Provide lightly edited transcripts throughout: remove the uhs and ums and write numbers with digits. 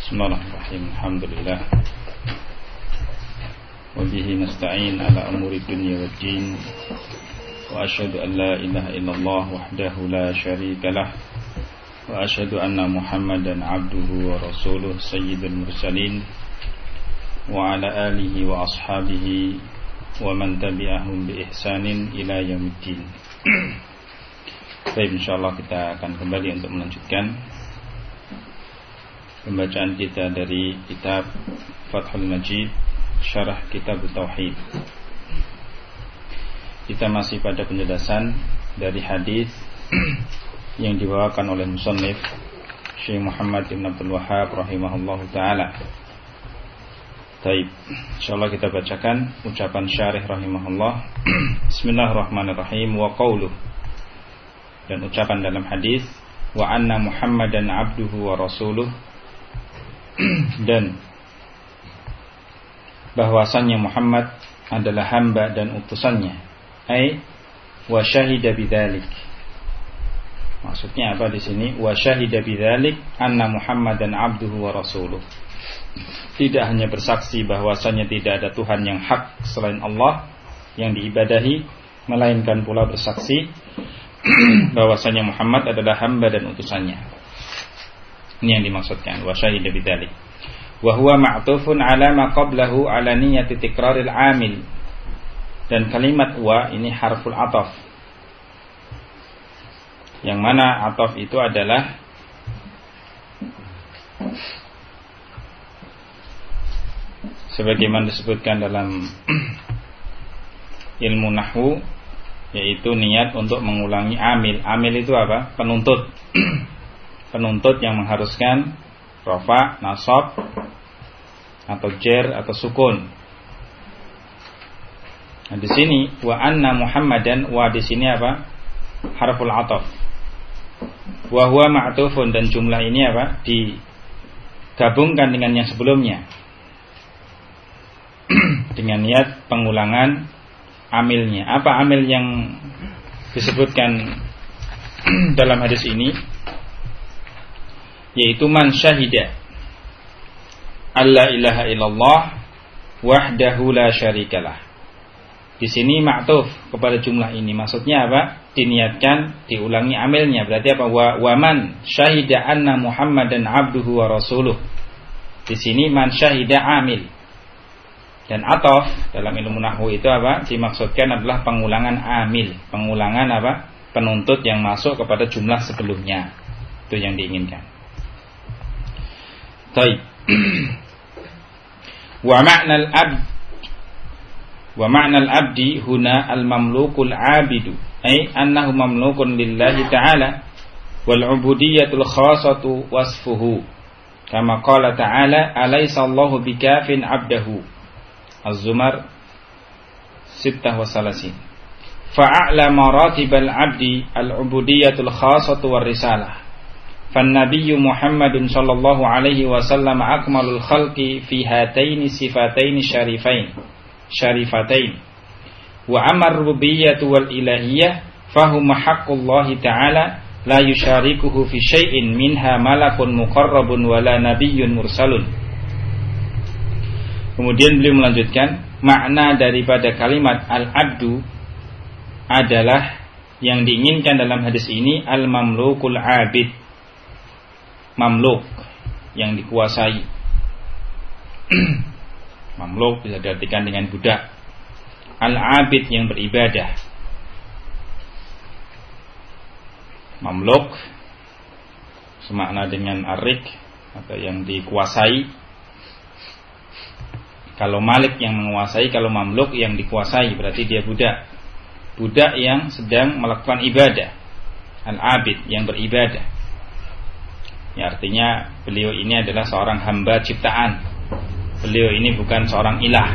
Bismillahirrahmanirrahim. Alhamdulillah. Wa bihi nasta'in ala umuri dunya waddin. Wa asyhadu an la ilaha illallah wahdahu la syarika lah. Wa asyhadu anna Muhammadan abduhu wa rasuluh sayyidul mursalin. Wa ala alihi wa ashabihi wa man tabi'ahum bi ihsanin ila yaumiddin. Baik, insyaallah kita akan kembali untuk melanjutkan pembacaan kita dari kitab Fathul Majid Syarah Kitab Tauhid. Kita masih pada penjelasan dari hadis yang dibawakan oleh musannif Syekh Muhammad bin Abdul Wahhab rahimahullahu taala. Baik, insyaallah kita bacakan ucapan syarih rahimahullah. Bismillahirrahmanirrahim. Wa qauluh, dan ucapan dalam hadis, wa anna Muhammadan abduhu wa rasuluh, dan bahwasannya Muhammad adalah hamba dan utusannya. Ai wa syahida bidzalik. Maksudnya apa di sini? Wa syahida bidzalik anna Muhammadan abduhu wa rasuluh. Tidak hanya bersaksi bahwasannya tidak ada Tuhan yang hak selain Allah yang diibadahi, melainkan pula bersaksi bahwasanya Muhammad adalah hamba dan utusannya. Ini yang dimaksudkan wa syahida bidzalik. Wa huwa ma'tufun ala ma qablahu ala niyyati tikraril amil. Dan kalimat wa ini harful ataf, yang mana ataf itu adalah sebagaimana disebutkan dalam ilmu nahwu, yaitu niat untuk mengulangi amil. Amil itu apa? Penuntut. Penuntut yang mengharuskan rafa, nasab, atau jer atau sukun. Nah, di sini wa anna Muhammadan, wa di sini apa? Harful ataf. Wa huwa ma'tufun, dan jumlah ini apa? Digabungkan dengan yang sebelumnya. Dengan niat pengulangan amilnya. Apa amil yang disebutkan dalam hadis ini? Yaitu man syahida alla ilaha illallah wahdahu la syarikalah. Di sini ma'tuf kepada jumlah ini. Maksudnya apa? Diniatkan diulangi amilnya. Berarti apa? Wa man syahida anna Muhammadan abduhu wa rasuluh. Di sini man syahida amil. Dan ataf dalam ilmu nahwu itu apa? Dimaksudkan adalah pengulangan amil. Pengulangan apa? Penuntut yang masuk kepada jumlah sebelumnya. Itu yang diinginkan. Baik. Wa ma'nal abdi huna al-mamlukul abidu, ay annahu mamlukun lillahi ta'ala, wal ubudiyatul khasatu wasfuhu, kama qala ta'ala alaysa Allahu bikafin abdahu. Az-Zumar 36. Fa'a'la maratibal abdi al-ubudiyatul khasatu war risalah. فالنبي محمد صلى الله عليه وسلم أكمل الخلق في هاتين الصفتين شريفتين وأما الربوبية والإلهية فهما حق الله تعالى لا يشاركه في شيء منها ملك مقرب ولا نبي مرسل. Kemudian beliau melanjutkan, makna daripada kalimat al-abdu adalah yang diinginkan dalam hadis ini al-mamlukul abid, mamluk yang dikuasai. Mamluk bisa diartikan dengan budak. Al-abid yang beribadah. Mamluk semakna dengan arik atau yang dikuasai. Kalau malik yang menguasai, kalau mamluk yang dikuasai, berarti dia budak. Budak yang sedang melakukan ibadah. Al-abid yang beribadah. Ya, artinya beliau ini adalah seorang hamba ciptaan. Beliau ini bukan seorang ilah.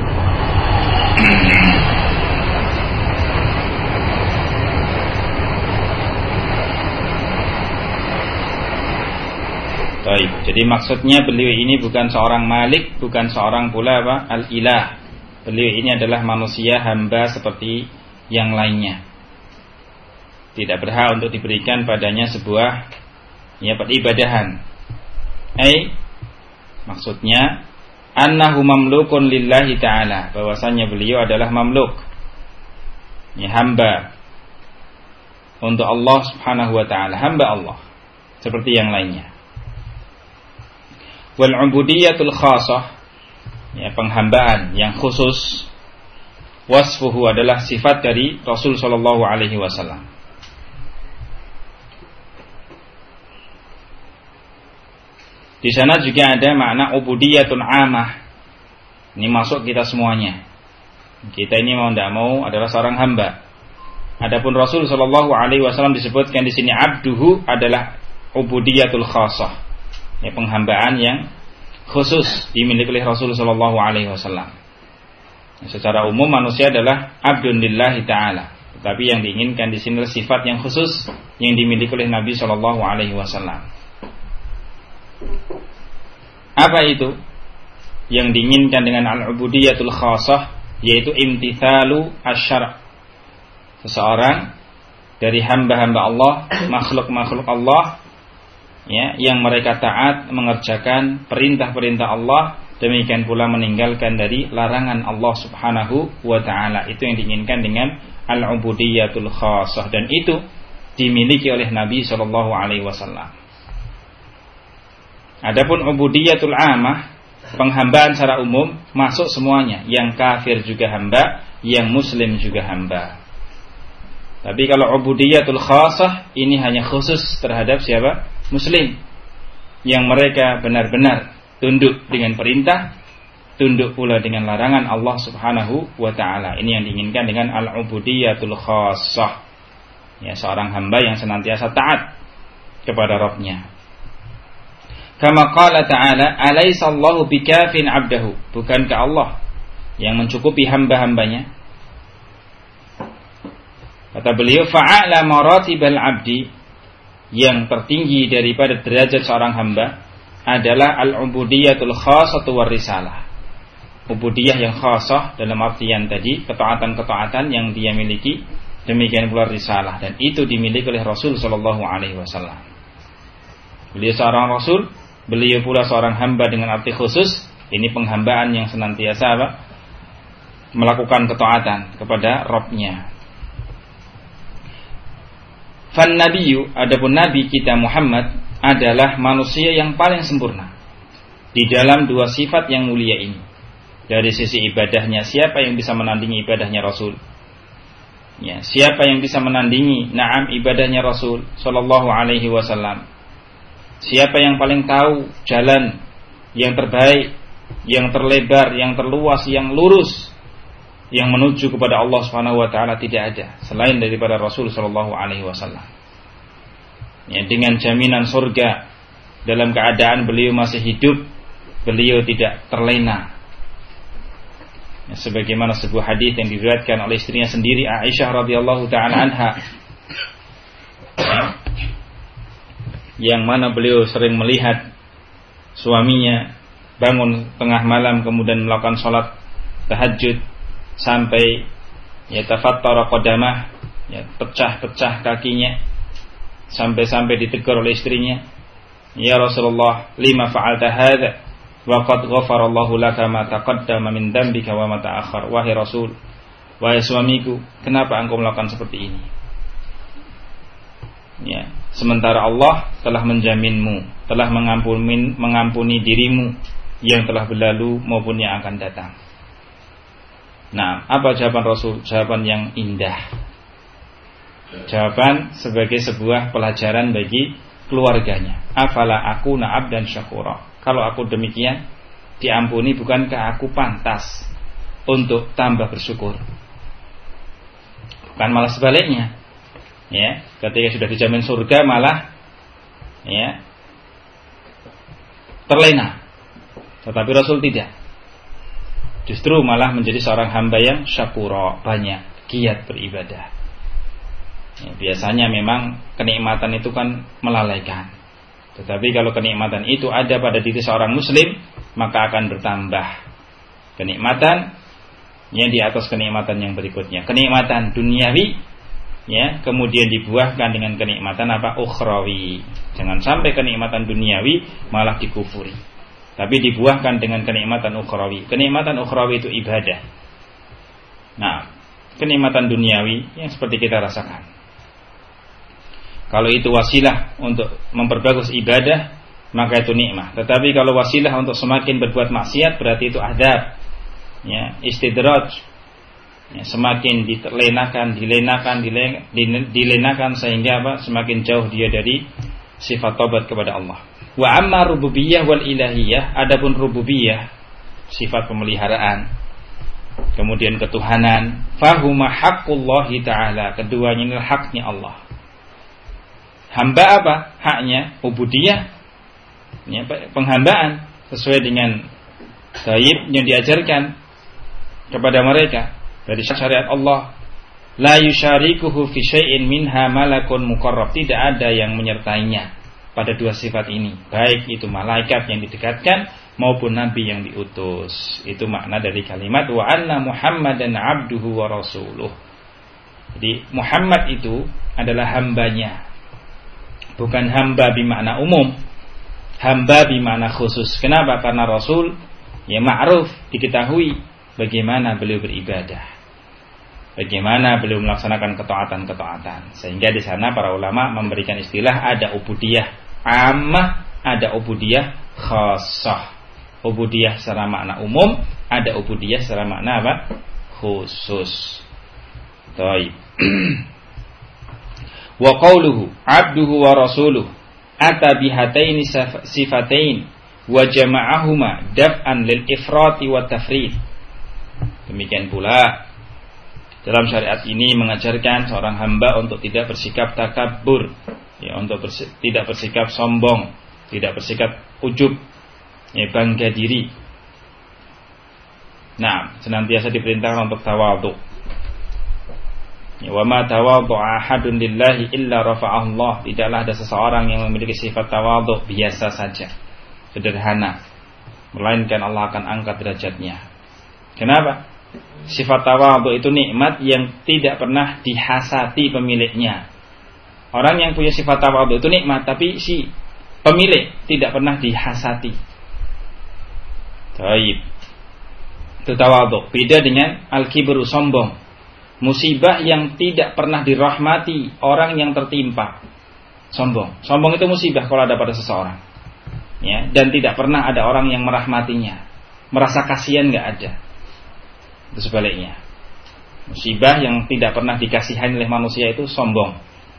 Baik, jadi maksudnya beliau ini bukan seorang malik, bukan seorang pula apa? Al-ilah. Beliau ini adalah manusia hamba seperti yang lainnya. Tidak berhak untuk diberikan padanya sebuah peribadahan. Maksudnya annahu mamlukun lillahi ta'ala, bahwasanya beliau adalah mamluk, ya, hamba untuk Allah subhanahu wa ta'ala, hamba Allah seperti yang lainnya. Wal ubudiyatul khasah, ya, penghambaan yang khusus, wasfuhu adalah sifat dari Rasul sallallahu alaihi wasallam. Di sana juga ada makna ubudiyatun amah. Ini masuk kita semuanya. Kita ini mau tidak mau adalah seorang hamba. Adapun Rasul sallallahu alaihi wasallam disebutkan di sini abduhu adalah ubudiyatul khasah, ya, penghambaan yang khusus dimiliki oleh Rasul sallallahu alaihi wasallam. Secara umum manusia adalah abdun lillahi ta'ala, tetapi yang diinginkan di sini adalah sifat yang khusus yang dimiliki oleh Nabi sallallahu alaihi wasallam. Apa itu yang diinginkan dengan al-ubudiyatul khasah? Yaitu imtithalu asy-syara'. Seseorang dari hamba-hamba Allah, makhluk-makhluk Allah, ya, yang mereka taat mengerjakan perintah-perintah Allah, demikian pula meninggalkan dari larangan Allah subhanahu wa ta'ala. Itu yang diinginkan dengan al-ubudiyatul khasah, dan itu dimiliki oleh Nabi sallallahu alaihi wasallam. Adapun ubudiyatul amah, penghambaan secara umum, masuk semuanya. Yang kafir juga hamba, yang muslim juga hamba. Tapi kalau ubudiyatul khasah, ini hanya khusus terhadap siapa? Muslim. Yang mereka benar-benar tunduk dengan perintah, tunduk pula dengan larangan Allah subhanahu wa ta'ala. Ini yang diinginkan dengan al-ubudiyatul khasah, ya, seorang hamba yang senantiasa taat kepada Rabbnya. Kama qala ta'ala, alaysa Allahu bikafin 'abdahu, bukankah Allah yang mencukupi hamba-hambanya? Kata beliau, fa'ala maratibal 'abdi, yang tertinggi daripada derajat seorang hamba adalah al-ubudiyatul khasatu war risalah. Ubudiyah yang khasah dalam artian tadi ketaatan-ketaatan yang dia miliki, demikian pula risalah, dan itu dimiliki oleh Rasul sallallahu alaihi wasallam. Beliau seorang rasul, beliau pula seorang hamba dengan arti khusus. Ini penghambaan yang senantiasa melakukan ketaatan kepada Rabb-Nya. Fan nabiyyu, adapun nabi kita Muhammad adalah manusia yang paling sempurna di dalam dua sifat yang mulia ini. Dari sisi ibadahnya, siapa yang bisa menandingi ibadahnya Rasul? Ya, siapa yang bisa menandingi ibadahnya Rasul sallallahu alaihi wasallam? Siapa yang paling tahu jalan yang terbaik, yang terlebar, yang terluas, yang lurus, yang menuju kepada Allah Subhanahu wa taala? Tidak ada selain daripada Rasul sallallahu alaihi wasallam. Ya, dengan jaminan surga dalam keadaan beliau masih hidup, beliau tidak terlena. Ya, sebagaimana sebuah hadis yang diriwayatkan oleh istrinya sendiri, Aisyah radhiyallahu taala anha, yang mana beliau sering melihat suaminya bangun tengah malam kemudian melakukan sholat tahajud sampai yatafattara qadamah, ya, pecah-pecah kakinya, sampai-sampai ditegur oleh istrinya, ya Rasulullah, lima fa'alta hadza wa qad ghafara Allahu laka ma taqaddama min dhanbika wa ma ta'akhkhar. Wahai Rasul, wahai suamiku, kenapa engkau melakukan seperti ini? Ya, sementara Allah telah menjaminmu, telah mengampuni dirimu yang telah berlalu maupun yang akan datang. Nah, apa jawaban Rasul? Jawaban yang indah. Jawaban sebagai sebuah pelajaran bagi keluarganya. Afala akuna abdan syakura. Kalau aku demikian diampuni, bukankah aku pantas untuk tambah bersyukur? Bukan malah sebaliknya. Ya, ketika sudah dijamin surga malah, ya, terlena. Tetapi Rasul tidak. Justru malah menjadi seorang hamba yang syakura, banyak giat beribadah. Ya, biasanya memang kenikmatan itu kan melalaikan. Tetapi kalau kenikmatan itu ada pada diri seorang muslim, maka akan bertambah kenikmatan yang di atas kenikmatan yang berikutnya. Kenikmatan duniawi, ya, kemudian dibuahkan dengan kenikmatan apa? Ukhrawi. Jangan sampai kenikmatan duniawi malah dikufuri. tapi dibuahkan dengan kenikmatan ukhrawi. Kenikmatan ukhrawi itu ibadah. Nah, kenikmatan duniawi yang seperti kita rasakan. Kalau itu wasilah untuk memperbagus ibadah, maka itu nikmah. Tetapi kalau wasilah untuk semakin berbuat maksiat, berarti itu adab. Ya, istidraj. Ya, semakin dilenakan sehingga apa? Semakin jauh dia dari sifat taubat kepada Allah. Wa amma rububiyah wal ilahiyah, adapun rububiyah, sifat pemeliharaan, kemudian ketuhanan, fahuma haqqullahi ta'ala, keduanya inilah haknya Allah. Hamba apa? Haknya ubudiyah, ya, penghambaan sesuai dengan gaib yang diajarkan kepada mereka dari syariat Allah. La yusyarikuhu fi syai'in minha malakun muqarrab, tidak ada yang menyertainya pada dua sifat ini, baik itu malaikat yang didekatkan maupun nabi yang diutus. Itu makna dari kalimat wa anna Muhammadan abduhu wa rasuluh. Jadi Muhammad itu adalah hambanya, bukan hamba bermakna umum, hamba bermakna khusus. Kenapa? Karena Rasul ya ma'ruf, diketahui bagaimana beliau beribadah, bagaimana beliau melaksanakan ketaatan-ketaatan. Sehingga di sana para ulama memberikan istilah ada ubudiyah ammah, ada ubudiyah khassah. Ubudiyah secara makna umum, ada ubudiyah secara makna apa? Khusus. Baik. Wa qauluhu abduhu wa rasuluhu ata bihataini sifatain wa jama'ahuma daf'an lil ifrati wa tafrid. Demikian pula dalam syariat ini mengajarkan seorang hamba untuk tidak bersikap takabur, ya, untuk tidak bersikap sombong, tidak bersikap ujub, ya, bangga diri. Nah, senantiasa diperintahkan untuk tawadhu. Ya, wa ma tawadhu'a ahadun lillahi illa rafa'ahu Allah. Tidaklah ada seseorang yang memiliki sifat tawadhu biasa saja, sederhana, melainkan Allah akan angkat derajatnya. Kenapa? Sifat tawadhu itu nikmat yang tidak pernah dihasati pemiliknya. Orang yang punya sifat tawadhu itu nikmat, tapi si pemilik tidak pernah dihasati. Baik. Itu tawadhu. Beda dengan al-kibru, sombong. Musibah yang tidak pernah dirahmati orang yang tertimpa. Sombong. Sombong itu musibah kalau ada pada seseorang. Ya, dan tidak pernah ada orang yang merahmatinya. Merasa kasihan enggak ada. Itu sebaliknya. Musibah yang tidak pernah dikasihani oleh manusia itu sombong.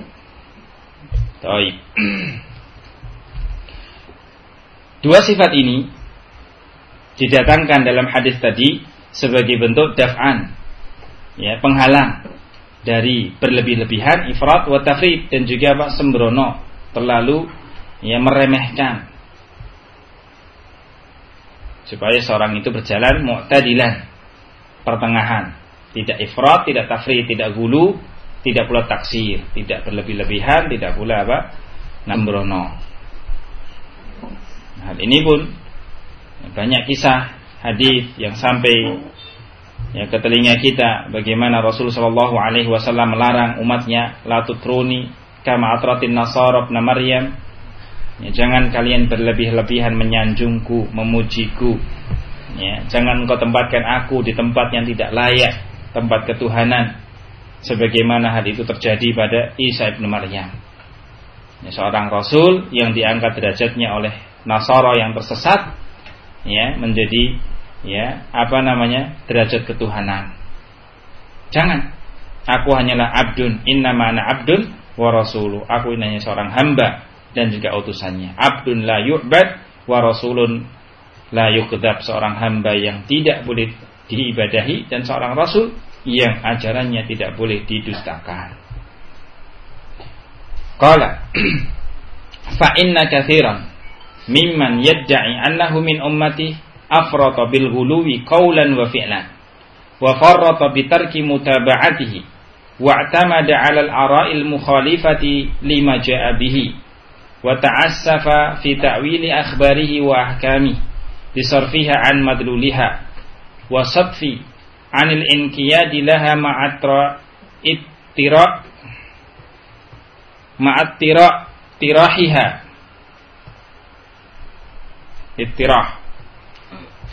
Baik. Dua sifat ini didatangkan dalam hadis tadi sebagai bentuk daf'an, ya, penghalang dari berlebih-lebihan, ifrat wa tafrid, dan juga apa, sembrono, terlalu, ya, meremehkan, supaya seorang itu berjalan mu'tadilan, pertengahan, tidak ifrat, tidak tafrid, tidak gulu, tidak pula taksir, tidak berlebih-lebihan, tidak pula apa, sembrono. Hal ini pun banyak kisah hadis yang sampai, ya, ke telinga kita, bagaimana Rasulullah SAW melarang umatnya, la tutruni kama atratin nasara ibn Maryam, ya, jangan kalian berlebih-lebihan menyanjungku, memujiku, ya, jangan engkau tempatkan aku di tempat yang tidak layak, tempat ketuhanan, sebagaimana hal itu terjadi pada Isa ibn Maryam, ya, seorang Rasul yang diangkat derajatnya oleh Nasara yang tersesat, ya, menjadi, ya, apa namanya, derajat ketuhanan. Jangan, aku hanyalah abdun, innama ana abdun wa rasuluh, aku ini hanya seorang hamba dan juga utusannya. Abdun la yu'bad wa rasulun la yuqdab, seorang hamba yang tidak boleh diibadahi dan seorang rasul yang ajarannya tidak boleh didustakan. Qala fa inna katsiran mimman yadda'i annahu min ummati afrata bil ghuluwi qawlan wa fi'lan wa farrata bi tarki mutaba'atihi wa i'tamada 'ala al-ara'il mukhalifati lima ja'a bihi wa ta'assafa fi ta'wili akhbarihi wa ahkamihi bi sarfiha 'an madluliha wa sadfi 'anil inqiyadi laha ma'atra tirahiha ittirah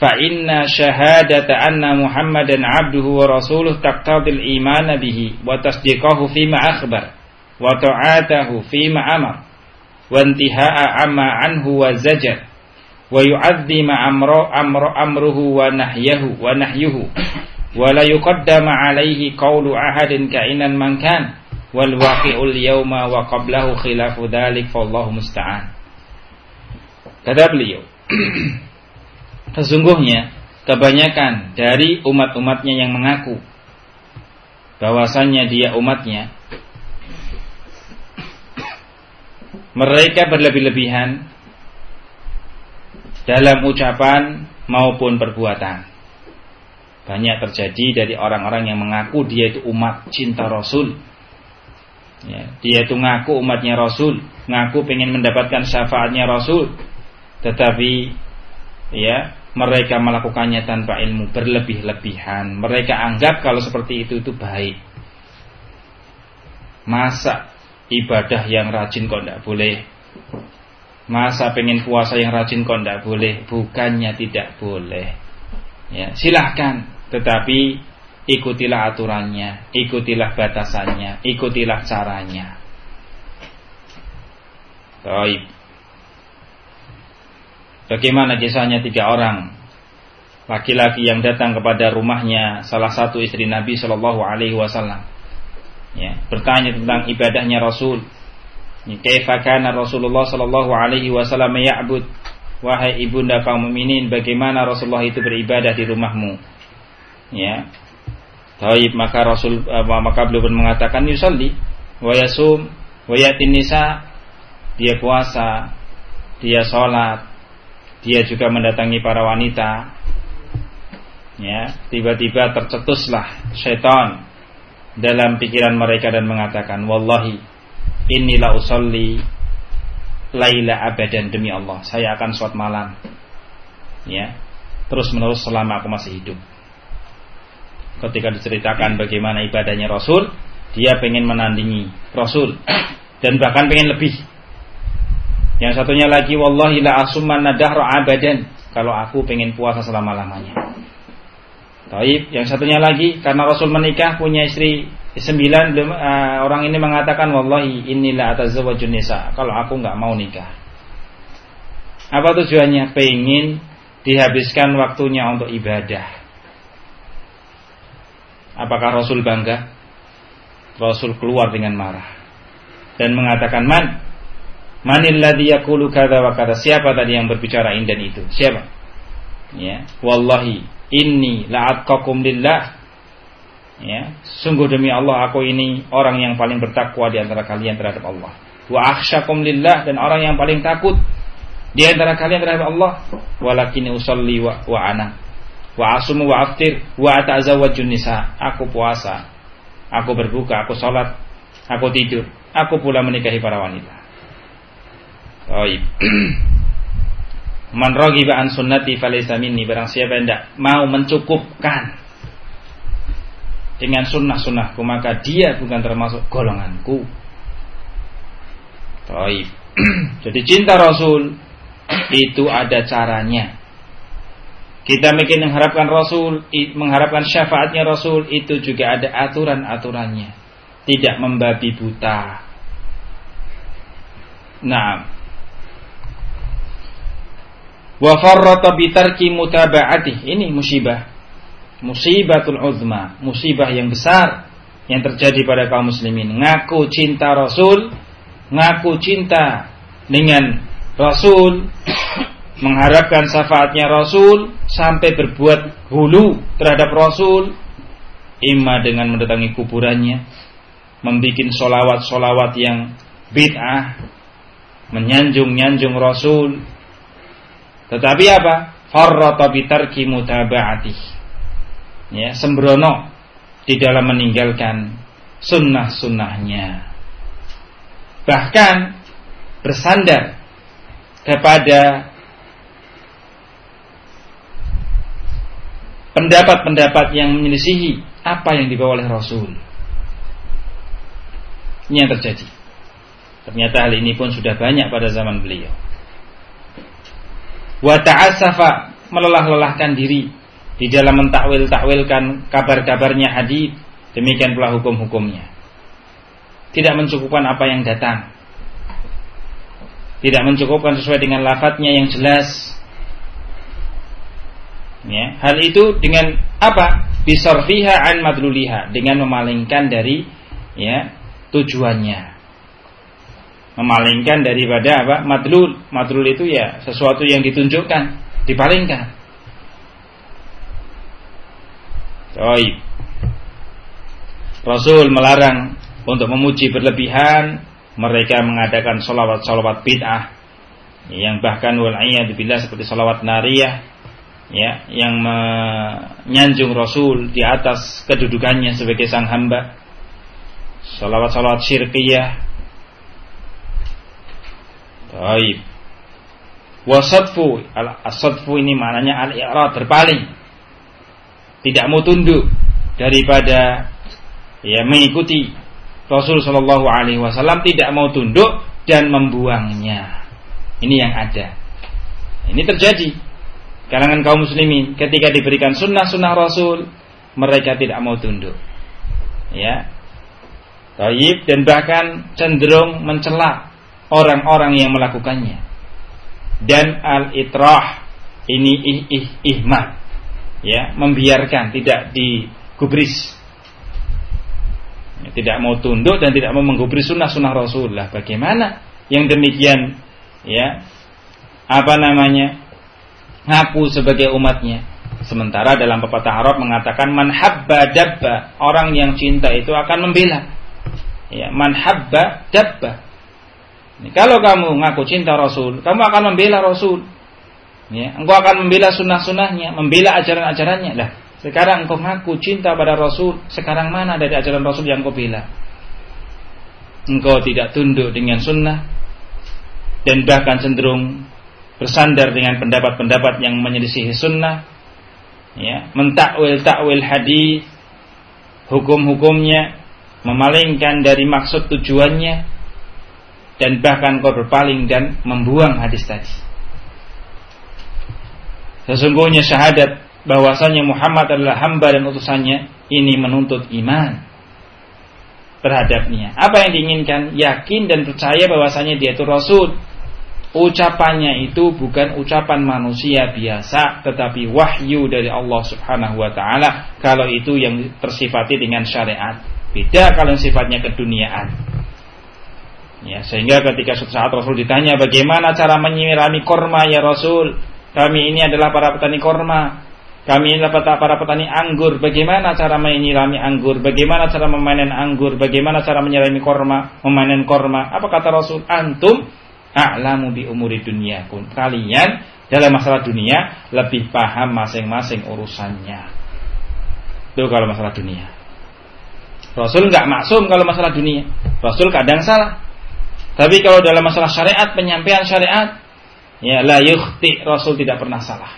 fa inna syahadata anna Muhammadan 'abduhu wa rasuluhu taqtadil iman bihi wa tasdiqahu fima akhbar wa ta'atahu fima amar wa intihaa amma anhu wa zajar wa yu'azzima amruhu wa nahyuhu wa la yuqaddama alaihi qawlu ahadin ka'inan man kan wal waqi'ul yawma wa qablahu khilafu dhalik fallahu musta'an. Kata beliau, sesungguhnya kebanyakan dari umat-umatnya yang mengaku bahwasannya dia umatnya, mereka berlebih-lebihan dalam ucapan maupun perbuatan. Banyak terjadi dari orang-orang yang mengaku dia itu umat cinta Rasul, ya, dia itu ngaku umatnya Rasul, ngaku pengen mendapatkan syafaatnya Rasul, tetapi ya mereka melakukannya tanpa ilmu, berlebih-lebihan. Mereka anggap kalau seperti itu baik. Masa ibadah yang rajin kok tidak boleh? Masa pengen puasa yang rajin kok tidak boleh? Bukannya tidak boleh, ya, silahkan, tetapi ikutilah aturannya, ikutilah batasannya, ikutilah caranya. Baik. Bagaimana kisahnya 3 orang laki-laki yang datang kepada rumahnya salah satu istri Nabi Shallallahu Alaihi Wasallam, ya, bertanya tentang ibadahnya Rasul. Kaifa kana Rasulullah Shallallahu Alaihi Wasallam ya'bud, wahai ibunda kaum mukminin, bagaimana Rasulullah itu beribadah di rumahmu? Ya, taib, maka beliau mengatakan yusalli wa yasum wa yatin nisa, dia puasa, dia sholat, dia juga mendatangi para wanita. Ya, tiba-tiba tercetuslah syaitan dalam pikiran mereka dan mengatakan, wallahi inni la usalli laila abadan, demi Allah saya akan sholat malam, ya, terus menerus selama aku masih hidup. Ketika diceritakan bagaimana ibadahnya Rasul, dia pengen menandingi Rasul dan bahkan pengen lebih. Yang satunya lagi, wallahi la asummanna dahra abadan, kalau aku pengen puasa selama-lamanya. Taib. Yang satunya lagi, karena Rasul menikah punya istri 9, orang ini mengatakan, wallahi innila atazawwajun nisa, kalau aku enggak mau nikah. Apa tujuannya? Pengen dihabiskan waktunya untuk ibadah. Apakah Rasul bangga? Rasul keluar dengan marah dan mengatakan, manil ladzi yaqulu kadza wa kadza, siapa tadi yang berbicara ini dan itu? Siapa? Ya, wallahi inni la'atqakum lillah, ya, sungguh demi Allah aku ini orang yang paling bertakwa di antara kalian terhadap Allah. Wa akhsyakum lillah, dan orang yang paling takut di antara kalian terhadap Allah. Walakin usolli wa ana wa asumu wa aftir wa atazawwajun nisa, aku puasa, aku berbuka, aku salat, aku tidur, aku pula menikahi para wanita. Baik. Man raghiba an sunnati falaysa minni, barang siapa yang tidak mau mencukupkan dengan sunnah-sunnahku, maka dia bukan termasuk golonganku. Baik. Jadi cinta Rasul itu ada caranya. Kita mungkin mengharapkan Rasul, mengharapkan syafaatnya Rasul, itu juga ada aturan-aturannya. Tidak membabi buta. Nah, wa farrata bi tarki mutaba'atih, ini musibah, musibatul uzma, musibah yang besar yang terjadi pada kaum muslimin. Ngaku cinta Rasul, ngaku cinta dengan Rasul, mengharapkan syafaatnya Rasul, sampai berbuat hulu terhadap Rasul, imma dengan mendatangi kuburannya, membikin solawat-solawat yang bid'ah, menyanjung-nyanjung Rasul. Tetapi apa? Farrata bitarki mutaba'atih, ya, sembrono di dalam meninggalkan sunnah-sunnahnya, bahkan bersandar kepada pendapat-pendapat yang menyelisihi apa yang dibawa oleh Rasul. Ini yang terjadi. Ternyata hal ini pun sudah banyak pada zaman beliau. Wa ta'assafa melelah-lelahkan diri di dalam mentakwil-takwilkan kabar-kabarnya hadits, demikian pula hukum-hukumnya. Tidak mencukupkan apa yang datang, tidak mencukupkan sesuai dengan lafadznya yang jelas. Ya, hal itu dengan apa? Bisarfiha an madluliha, dengan memalingkan dari tujuannya. Memalingkan daripada apa? Madlul. Madlul itu ya sesuatu yang ditunjukkan, dipalingkan. Baik. Rasul melarang untuk memuji berlebihan. Mereka mengadakan salawat-salawat bid'ah, yang bahkan wal'iyadu billah seperti salawat nariyah, ya, yang menyanjung Rasul di atas kedudukannya sebagai sang hamba. Salawat-salawat syirkiyah. Baik. Wasadfu, as-sadfu ini maknanya al-i'rad, berpaling, tidak mau tunduk daripada mengikuti Rasul sallallahu alaihi wasallam, tidak mau tunduk dan membuangnya. Ini yang ada. Ini terjadi kalangan kaum muslimin ketika diberikan sunnah-sunnah Rasul, mereka tidak mau tunduk. Ya. Baik, dan bahkan cenderung mencela orang-orang yang melakukannya. Dan al-itrah ini ihmal, ya, membiarkan, tidak digubris, tidak mau tunduk dan tidak mau menggubris sunnah-sunnah Rasulullah. Bagaimana yang demikian, ya, ngaku sebagai umatnya, sementara dalam pepatah Arab mengatakan man habba dabba, orang yang cinta itu akan membela. Ya, man habba dabba. Kalau kamu ngaku cinta Rasul, kamu akan membela Rasul. Ya, engkau akan membela sunnah-sunnahnya, membela ajaran-ajarannya. Lah, sekarang engkau ngaku cinta pada Rasul, sekarang mana dari ajaran Rasul yang engkau bela? Engkau tidak tunduk dengan sunnah, dan bahkan cenderung bersandar dengan pendapat-pendapat yang menyelisihi sunnah, ya, mentakwil-takwil hadis, hukum-hukumnya, memalingkan dari maksud tujuannya, dan bahkan kau berpaling dan membuang hadis tadi. Sesungguhnya syahadat bahwasanya Muhammad adalah hamba dan utusannya ini menuntut iman terhadapnya. Apa yang diinginkan? Yakin dan percaya bahwasanya dia itu Rasul. Ucapannya itu bukan ucapan manusia biasa, tetapi wahyu dari Allah Subhanahu wa taala. Kalau itu yang tersifati dengan syariat. Beda kalau sifatnya keduniaan. Ya, sehingga ketika suatu saat Rasul ditanya, bagaimana cara menyirami korma ya Rasul? Kami ini adalah para petani korma, kami ini adalah para petani anggur. Bagaimana cara menyirami anggur? Bagaimana cara memanen anggur? Bagaimana cara menyirami korma, memanen korma? Apa kata Rasul? Antum a'lamu bi umuri dunyakum. Kalian dalam masalah dunia lebih paham masing-masing urusannya. Itu kalau masalah dunia. Rasul enggak maksum kalau masalah dunia. Rasul kadang salah. Tapi kalau dalam masalah syariat, penyampaian syariat, ya la yukhti, Rasul tidak pernah salah.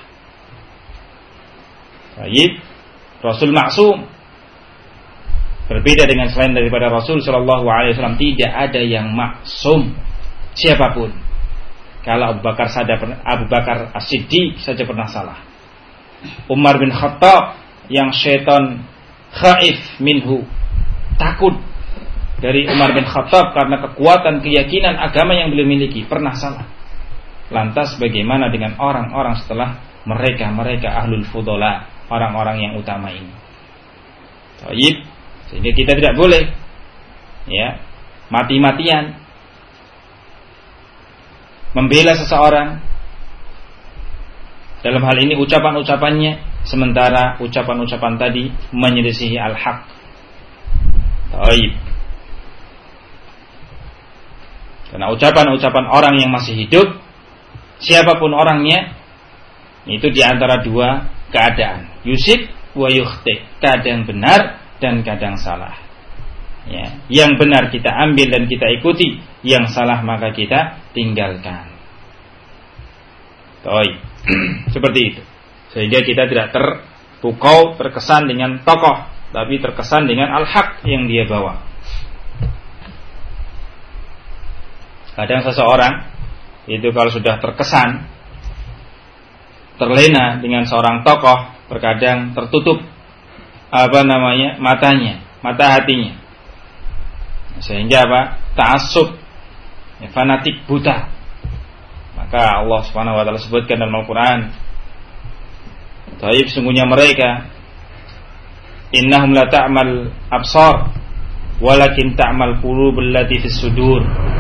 Baik, Rasul maksum. Berbeda dengan selain daripada Rasul sallallahu alaihi wasallam, tidak ada yang maksum siapapun. Kalau Abu Bakar As-Siddiq saja pernah salah. Umar bin Khattab yang syaitan khaif minhu, takut dari Umar bin Khattab karena kekuatan keyakinan agama yang beliau miliki, pernah salah. Lantas bagaimana dengan orang-orang setelah mereka ahlul fudola, orang-orang yang utama ini? Baik, sehingga kita tidak boleh, ya, mati-matian membela seseorang dalam hal ini ucapan-ucapannya, sementara ucapan-ucapan tadi menyelisihi al-haq. Baik. Karena ucapan-ucapan orang yang masih hidup, siapapun orangnya, itu di antara dua keadaan, yusib wa yukhti, kadang benar dan kadang salah. Ya, yang benar kita ambil dan kita ikuti, yang salah maka kita tinggalkan. Baik. Seperti itu. Sehingga kita tidak terpukau, terkesan dengan tokoh, tapi terkesan dengan al-haq yang dia bawa. Kadang seseorang itu kalau sudah terkesan terlena dengan seorang tokoh, terkadang tertutup matanya, mata hatinya, sehingga ta'assub, fanatik, buta. Maka Allah Subhanahu wa taala sebutkan dalam Al-Qur'an, sungguhnya mereka, innahum la ta'mal absar walakin ta'mal qulubul lati fis sudur.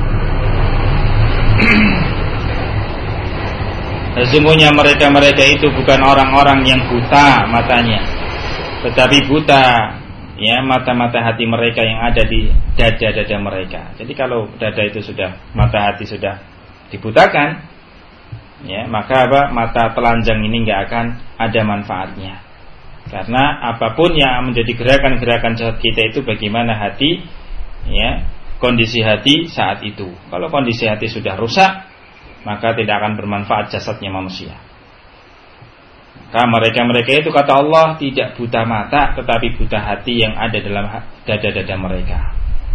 Sesungguhnya mereka itu bukan orang-orang yang buta matanya, tetapi buta mata-mata hati mereka yang ada di dada-dada mereka. Jadi kalau dada itu sudah, mata hati sudah dibutakan, maka mata telanjang ini nggak akan ada manfaatnya. Karena apapun yang menjadi gerakan-gerakan jasad kita itu bagaimana hati, kondisi hati saat itu. Kalau kondisi hati sudah rusak, maka tidak akan bermanfaat jasadnya manusia. Maka mereka itu kata Allah tidak buta mata, tetapi buta hati yang ada dalam dada-dada mereka.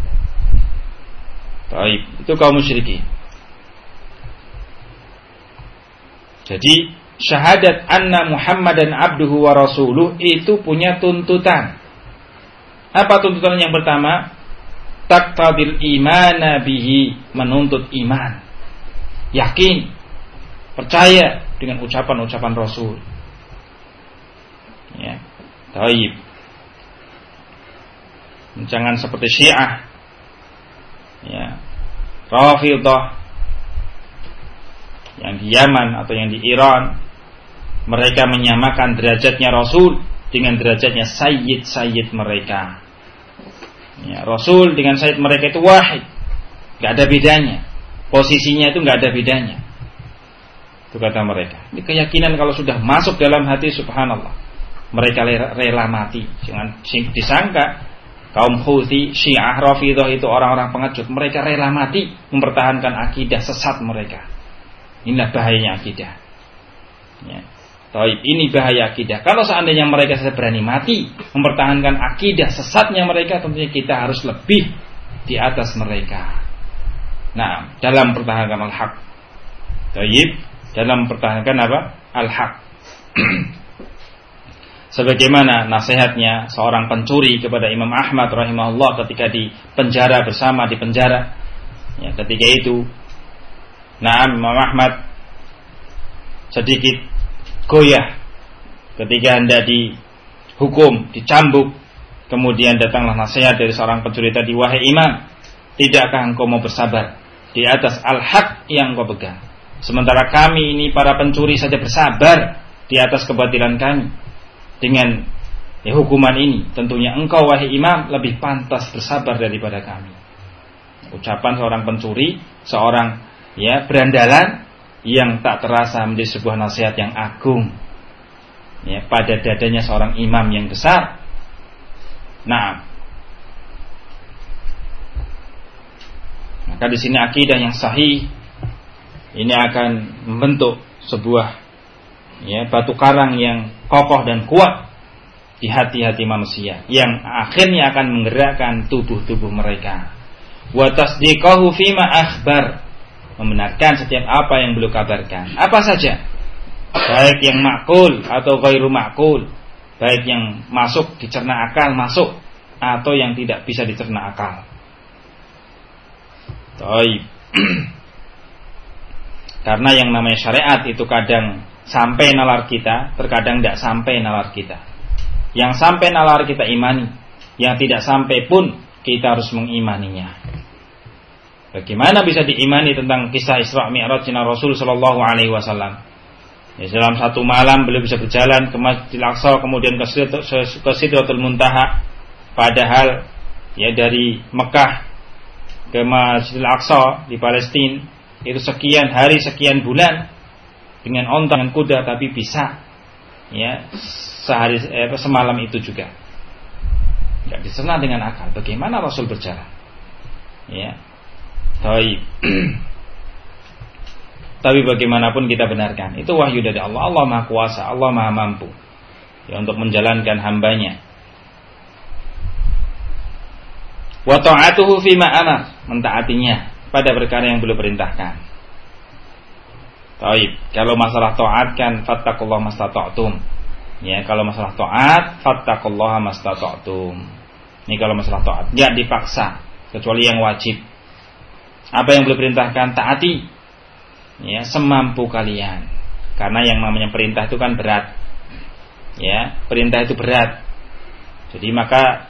Baik, itu kaum musyrikin. Jadi syahadat anna Muhammadan abduhu wa rasuluh itu punya tuntutan. Apa tuntutan yang pertama? Taqtadil imana bihi, menuntut iman, yakin, percaya dengan ucapan-ucapan Rasul. Taib. Jangan seperti Syiah, Rafidhah yang di Yaman atau yang di Iran, mereka menyamakan derajatnya Rasul dengan derajatnya sayyid mereka. Rasul dengan sayyid mereka itu wahid, gak ada bedanya. Posisinya itu gak ada bedanya. Itu kata mereka. Ini keyakinan kalau sudah masuk dalam hati, subhanallah, mereka rela mati. Jangan disangka kaum Houthi, Syiah, Rafidhah itu orang-orang pengecut. Mereka rela mati mempertahankan akidah sesat mereka. Inilah bahayanya akidah. Taib, ini bahaya akidah. Kalau seandainya mereka sudah berani mati mempertahankan akidah sesatnya mereka, tentunya kita harus lebih di atas mereka. Nah, dalam mempertahankan al-haq. Taib, dalam mempertahankan al-haq. Sebagaimana nasihatnya seorang pencuri kepada Imam Ahmad rahimahullah ketika di penjara bersama di penjara. Ketika itu, Imam Ahmad sedikit goyah ketika hendak dihukum, dicambuk. Kemudian datanglah nasihat dari seorang pencuri tadi, wahai imam, tidakkah engkau mau bersabar di atas al-haq yang engkau pegang, sementara kami ini para pencuri saja bersabar di atas kebatilan kami dengan hukuman ini. Tentunya engkau wahai imam lebih pantas bersabar daripada kami. Ucapan seorang pencuri, seorang berandalan yang tak terasa menjadi sebuah nasihat yang agung pada dadanya seorang imam yang besar. Nah, maka di sini akidah yang sahih ini akan membentuk sebuah batu karang yang kokoh dan kuat di hati-hati manusia, yang akhirnya akan menggerakkan tubuh-tubuh mereka. Wa tasdiqahu fima akhbar, membenarkan setiap apa yang beliau kabarkan, apa saja, baik yang ma'qul atau ghairu ma'qul, baik yang masuk dicerna akal masuk, atau yang tidak bisa dicerna akal. Baik. Karena yang namanya syariat itu kadang sampai nalar kita, terkadang tidak sampai nalar kita. Yang sampai nalar kita imani, yang tidak sampai pun kita harus mengimaninya. Bagaimana bisa diimani tentang kisah Isra Mi'rajnya Rasul sallallahu alaihi wasallam? Dalam satu malam beliau bisa berjalan ke Masjidil Aqsa, kemudian ke Sidratul Muntaha, padahal dari Mekah ke Masjidil Aqsa di Palestina itu sekian hari, sekian bulan dengan onta dan kuda, tapi bisa sehari semalam itu juga tidak dicerna dengan akal. Bagaimana Rasul berjalan? Tapi bagaimanapun kita benarkan, itu wahyu dari Allah. Allah Maha Kuasa, Allah Maha Mampu untuk menjalankan hambanya. Wa ta'atuhu fima amar, mentaatinya pada perkara yang beliau perintahkan. Taib. Kalau masalah taat kan fattaqullaha mastata'tum. Ya, kalau masalah taat fattaqullaha mastata'tum. Ini kalau masalah taat, enggak dipaksa kecuali yang wajib. Apa yang boleh perintahkan taati. Ya, semampu kalian. Karena yang namanya perintah itu kan berat. Ya, perintah itu berat. Jadi maka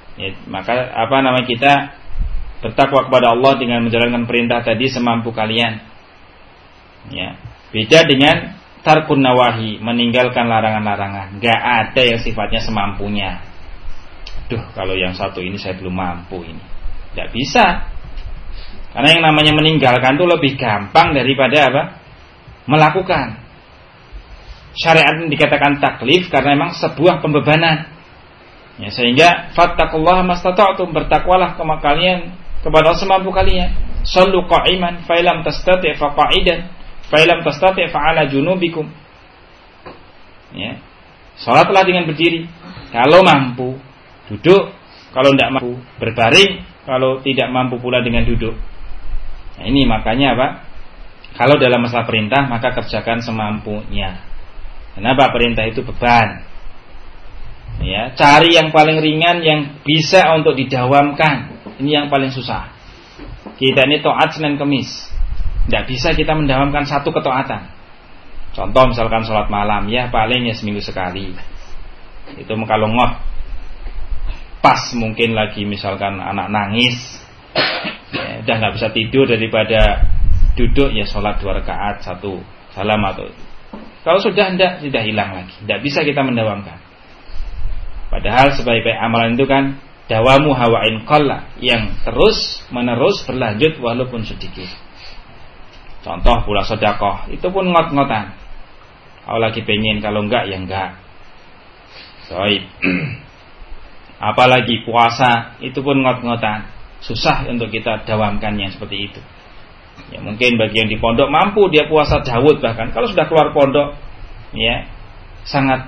kita bertakwa kepada Allah dengan menjalankan perintah tadi semampu kalian. Ya, beda dengan tarkun nawahi, meninggalkan larangan-larangan. Enggak ada yang sifatnya semampunya. Duh, kalau yang satu ini saya belum mampu ini. Enggak bisa. Karena yang namanya meninggalkan itu lebih gampang daripada apa? Melakukan. Syariat ini dikatakan taklif karena memang sebuah pembebanan. Ya, sehingga fattaqullaha mastata'tum, bertakwalah kalian kepada semampu kalian. Shallu qa'iman fa illam tastati' fa qa'idan fa illam tastati' fa 'ala junubikum. Ya. Salatlah dengan berdiri. Kalau mampu duduk, kalau tidak mampu berbaring, kalau tidak mampu pula dengan duduk. Nah, ini makanya apa? Kalau dalam masalah perintah maka kerjakan semampunya. Kenapa? Perintah itu beban. Ya, cari yang paling ringan yang bisa untuk didawamkan. Ini yang paling susah. Kita ini taat Senin Kemis. Tidak bisa kita mendawamkan satu ketaatan. Contoh misalkan sholat malam, ya paling ya seminggu sekali. Itu kalau pas mungkin lagi misalkan anak nangis, ya, udah nggak bisa tidur daripada duduk, ya sholat 2 rakaat 1 salam atau. Kalau sudah hilang lagi. Tidak bisa kita mendawamkan. Padahal sebaik-baik amalan itu kan dawamu hawa'in qalla, yang terus menerus berlanjut walaupun sedikit. Contoh pula sedekah, itu pun ngot-ngotan. Kalau lagi pengen, kalau enggak ya enggak. Baik. Apalagi puasa, itu pun ngot-ngotan. Susah untuk kita dawamkan yang seperti itu. Ya, mungkin bagi yang di pondok mampu dia puasa Daud, bahkan kalau sudah keluar pondok, ya sangat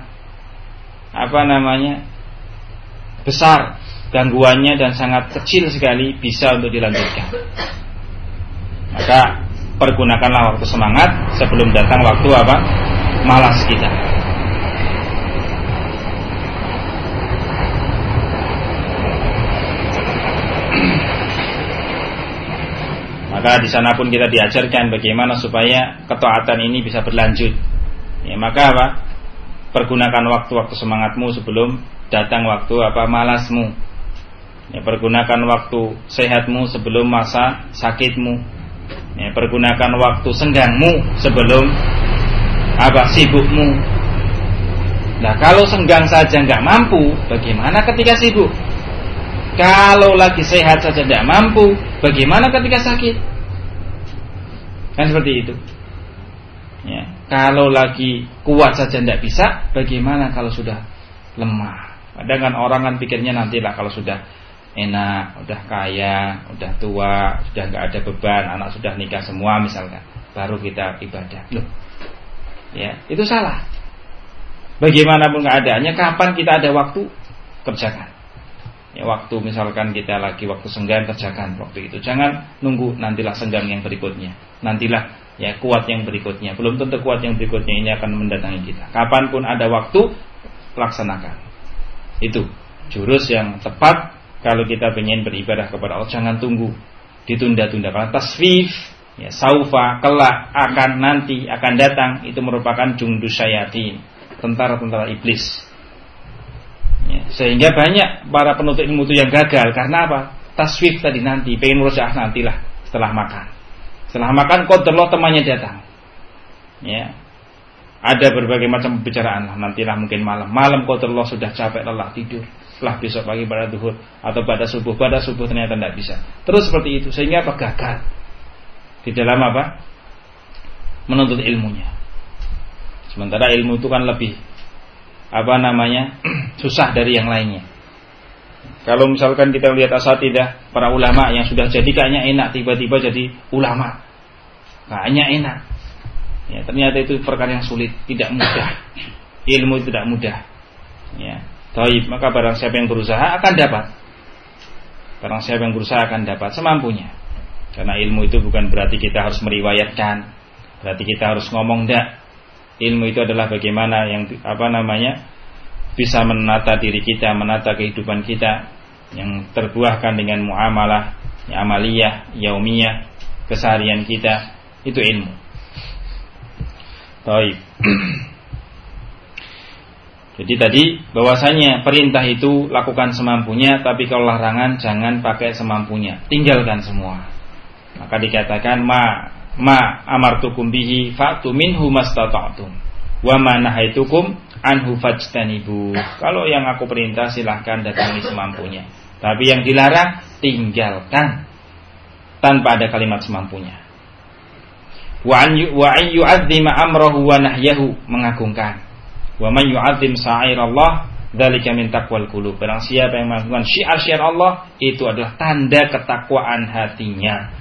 besar gangguannya dan sangat kecil sekali bisa untuk dilanjutkan. Maka pergunakanlah waktu semangat sebelum datang waktu malas kita. Maka di sana pun kita diajarkan bagaimana supaya ketaatan ini bisa berlanjut. Ya, maka pergunakan waktu-waktu semangatmu sebelum datang waktu malasmu. Ya, pergunakan waktu sehatmu sebelum masa sakitmu. Ya, pergunakan waktu senggangmu sebelum sibukmu. Nah, kalau senggang saja nggak mampu, bagaimana ketika sibuk? Kalau lagi sehat saja tidak mampu, bagaimana ketika sakit? Kan seperti itu. Ya, kalau lagi kuat saja tidak bisa, bagaimana kalau sudah lemah? Kadang kan orang kan pikirnya nantilah kalau sudah enak, udah kaya, udah tua, sudah nggak ada beban, anak sudah nikah semua misalkan, baru kita ibadah. Loh, ya itu salah. Bagaimanapun keadaannya, kapan kita ada waktu, kerjakan. Ya, waktu misalkan kita lagi waktu senggang, kerjakan waktu itu. Jangan nunggu nantilah senggang yang berikutnya, nantilah ya kuat yang berikutnya. Belum tentu kuat yang berikutnya ini akan mendatangi kita. Kapanpun ada waktu, laksanakan. Itu jurus yang tepat kalau kita ingin beribadah kepada Allah. Jangan tunggu, ditunda-tunda. Karena tasfif, ya saufa, kelak, akan, nanti, akan datang, itu merupakan jundus syayatin, tentara-tentara iblis. Ya, sehingga banyak para penuntut ilmu itu yang gagal. Karena apa? Taswif tadi, nanti pengen murojaah nantilah setelah makan. Setelah makan qadarullah temannya datang. Ya. Ada berbagai macam pembicaraan lah, nantilah mungkin malam qadarullah sudah capek lelah tidur. Setelah besok pagi pada zuhur atau pada subuh ternyata tidak bisa. Terus seperti itu sehingga gagal di dalam menuntut ilmunya. Sementara ilmu itu kan lebih susah dari yang lainnya. Kalau misalkan kita lihat asatidah para ulama yang sudah jadi kayaknya enak, tiba-tiba jadi ulama, kayaknya enak. Ya, ternyata itu perkara yang sulit, tidak mudah. Ilmu itu tidak mudah. Ya, baik, maka barang siapa yang berusaha akan dapat. Barang siapa yang berusaha akan dapat semampunya. Karena ilmu itu bukan berarti kita harus meriwayatkan, berarti kita harus ngomong enggak. Ilmu itu adalah bagaimana yang bisa menata diri kita, menata kehidupan kita, yang terbuahkan dengan muamalah, amaliyah, yaumiyah, keseharian kita, itu ilmu. Baik. Jadi tadi bahwasanya perintah itu lakukan semampunya, tapi kalau larangan jangan pakai semampunya, tinggalkan semua. Maka dikatakan ma amartukum bihi fa'tu minhu mastata'tum wa ma nahaitukum anhu fajtanibu. Kalau yang aku perintah silahkan datangi semampunya, tapi yang dilarang tinggalkan tanpa ada kalimat semampunya. Wa an yu'azzima amrahu wa nahyahu, mengagungkan. Wa man yu'azzim sa'airallah dzalika min taqwal qulub. Barang siapa yang mengagungkan syiar-syiar Allah, itu adalah tanda ketakwaan hatinya.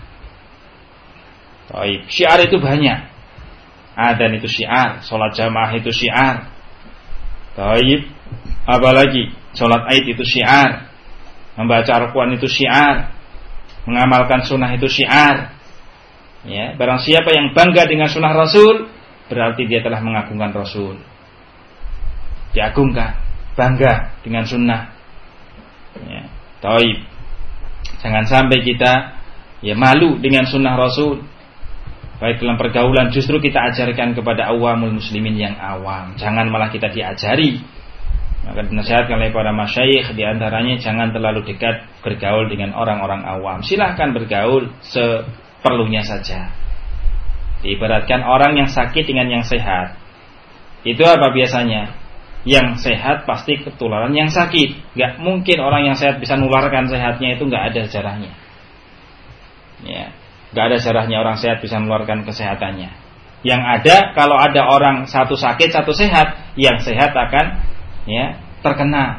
Baik, syiar itu banyak. Adzan itu syiar, salat jamaah itu syiar. Baik, apalagi salat Aid itu syiar. Membaca Al-Qur'an itu syiar. Mengamalkan sunnah itu syiar. Ya, barang siapa yang bangga dengan sunnah Rasul, berarti dia telah mengagungkan Rasul. Diagungkan, bangga dengan sunnah. Ya, baik. Jangan sampai kita malu dengan sunnah Rasul. Baik dalam pergaulan justru kita ajarkan kepada awamul muslimin yang awam, jangan malah kita diajari. Maka dinasihatkan oleh para masyayikh, diantaranya jangan terlalu dekat bergaul dengan orang-orang awam. Silahkan bergaul seperlunya saja. Diibaratkan orang yang sakit dengan yang sehat. Itu apa biasanya? Yang sehat pasti ketularan yang sakit. Gak mungkin orang yang sehat bisa nularkan sehatnya, itu gak ada sejarahnya. Ya. Gak ada sejarahnya orang sehat bisa menularkan kesehatannya. Yang ada, kalau ada orang satu sakit satu sehat, yang sehat akan terkena.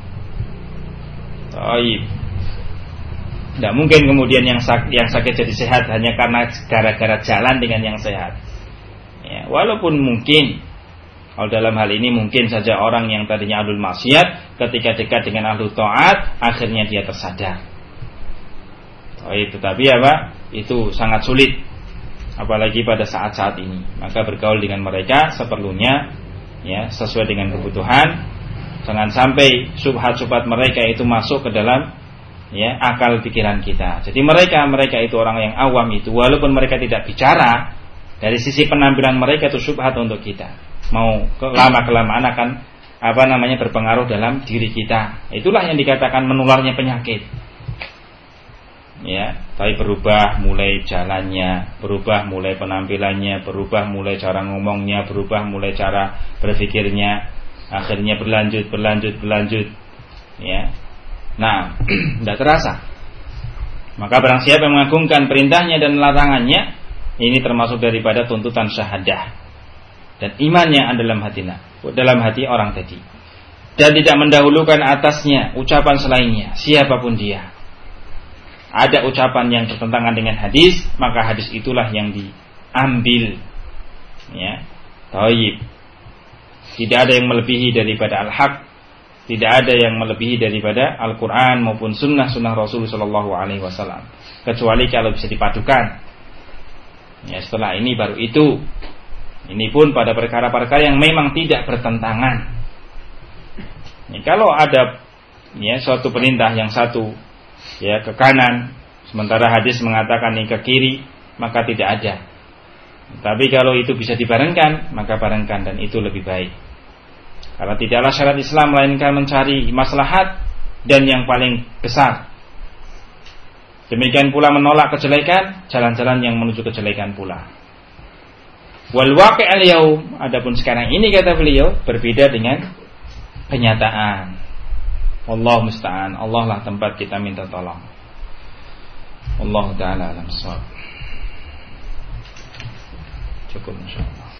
Tidak mungkin kemudian yang sakit jadi sehat hanya karena gara-gara jalan dengan yang sehat. Ya, walaupun mungkin, kalau dalam hal ini mungkin saja orang yang tadinya ahlul maksiat ketika dekat dengan ahlul taat akhirnya dia tersadar. Tetapi itu sangat sulit, apalagi pada saat-saat ini. Maka bergaul dengan mereka seperlunya, sesuai dengan kebutuhan. Jangan sampai subhat-subhat mereka itu masuk ke dalam akal pikiran kita. Jadi mereka itu orang yang awam itu, walaupun mereka tidak bicara, dari sisi penampilan mereka itu subhat untuk kita. Mau lama-kelamaan akan berpengaruh dalam diri kita. Itulah yang dikatakan menularnya penyakit. Tapi berubah mulai jalannya, berubah mulai penampilannya, berubah mulai cara ngomongnya, berubah mulai cara berpikirnya, akhirnya berlanjut. Nah, tidak terasa. Maka barang siapa yang mengagungkan perintahnya dan larangannya, ini termasuk daripada tuntutan syahadah. Dan imannya ada dalam hati orang tadi. Dan tidak mendahulukan atasnya ucapan selainnya, siapapun dia. Ada ucapan yang bertentangan dengan hadis, maka hadis itulah yang diambil. Taib. Tidak ada yang melebihi daripada al-haq, tidak ada yang melebihi daripada Al-Quran maupun sunnah Rasulullah SAW, kecuali kalau bisa dipadukan. Setelah ini baru itu. Ini pun pada perkara-perkara yang memang tidak bertentangan. Kalau ada suatu perintah yang satu ke kanan, sementara hadis mengatakan ini ke kiri, maka tidak ada. Tapi kalau itu bisa dibarengkan, maka barengkan, dan itu lebih baik. Karena tidaklah syariat Islam melainkan mencari maslahat dan yang paling besar. Demikian pula menolak kejelekan, jalan-jalan yang menuju kejelekan pula. Wal waqi' al-yaum, adapun sekarang ini kata beliau berbeda dengan kenyataan. Allah musta'an, Allah lah tempat kita minta tolong. Allah ta'ala alam shawab. Cukup insyaallah.